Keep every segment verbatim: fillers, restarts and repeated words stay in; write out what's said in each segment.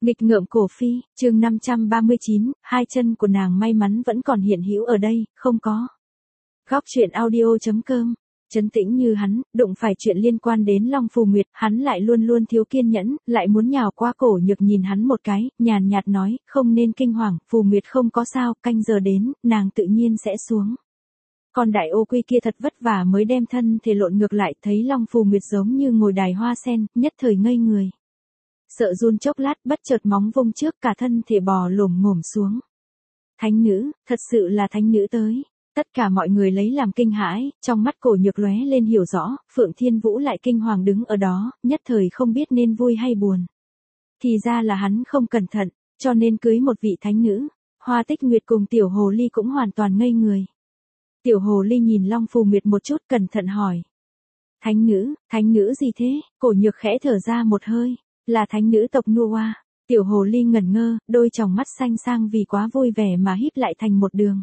Nghịch ngợm cổ phi, chương năm trăm ba mươi chín, hai chân của nàng may mắn vẫn còn hiện hữu ở đây, không có. Góc truyện audio chấm com. Trấn tĩnh như hắn, đụng phải chuyện liên quan đến Long Phù Nguyệt, hắn lại luôn luôn thiếu kiên nhẫn, lại muốn nhào qua cổ Nhược nhìn hắn một cái, nhàn nhạt nói, không nên kinh hoàng, Phù Nguyệt không có sao, canh giờ đến, nàng tự nhiên sẽ xuống. Còn đại ô quy kia thật vất vả mới đem thân thể lộn ngược lại, thấy Long Phù Nguyệt giống như ngồi đài hoa sen, nhất thời ngây người. Sợ run chốc lát, bất chợt móng vung trước, cả thân thể bò lổm ngổm xuống. Thánh nữ, thật sự là thánh nữ tới. Tất cả mọi người lấy làm kinh hãi, trong mắt cổ Nhược lóe lên hiểu rõ, Phượng Thiên Vũ lại kinh hoàng đứng ở đó, nhất thời không biết nên vui hay buồn. Thì ra là hắn không cẩn thận, cho nên cưới một vị thánh nữ. Hoa Tích Nguyệt cùng Tiểu Hồ Ly cũng hoàn toàn ngây người. Tiểu Hồ Ly nhìn Long Phù Nguyệt một chút, cẩn thận hỏi. Thánh nữ, thánh nữ gì thế? Cổ Nhược khẽ thở ra một hơi, là thánh nữ tộc Nua. Tiểu Hồ Ly ngẩn ngơ, đôi tròng mắt xanh sang vì quá vui vẻ mà híp lại thành một đường.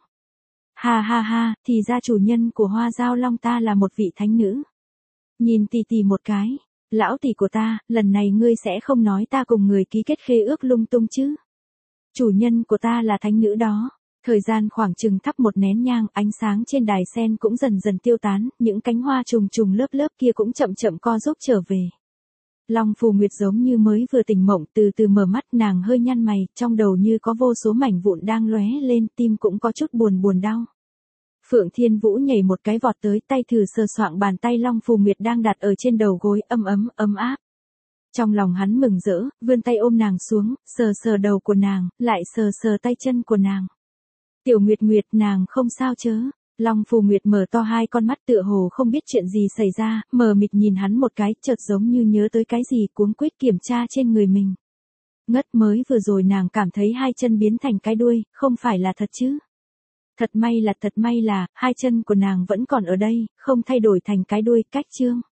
Ha ha ha, thì ra chủ nhân của Hoa Giao Long ta là một vị thánh nữ. Nhìn tì tì một cái, lão tỷ của ta, lần này ngươi sẽ không nói ta cùng người ký kết khế ước lung tung chứ? Chủ nhân của ta là thánh nữ đó. Thời gian khoảng chừng thắp một nén nhang, ánh sáng trên đài sen cũng dần dần tiêu tán, những cánh hoa trùng trùng lớp lớp kia cũng chậm chậm co rúm trở về. Long Phù Nguyệt giống như mới vừa tỉnh mộng, từ từ mở mắt, nàng hơi nhăn mày, trong đầu như có vô số mảnh vụn đang lóe lên, tim cũng có chút buồn buồn đau. Phượng Thiên Vũ nhảy một cái vọt tới, tay thử sờ soạng bàn tay Long Phù Nguyệt đang đặt ở trên đầu gối, ấm ấm, ấm áp. Trong lòng hắn mừng rỡ, vươn tay ôm nàng xuống, sờ sờ đầu của nàng, lại sờ sờ tay chân của nàng. Tiểu Nguyệt Nguyệt, nàng không sao chớ? Long Phù Nguyệt mở to hai con mắt tựa hồ không biết chuyện gì xảy ra, mờ mịt nhìn hắn một cái, chợt giống như nhớ tới cái gì, cuống quýt kiểm tra trên người mình. Ngất, mới vừa rồi nàng cảm thấy hai chân biến thành cái đuôi, không phải là thật chứ? Thật may là thật may là, hai chân của nàng vẫn còn ở đây, không thay đổi thành cái đuôi, cách chương.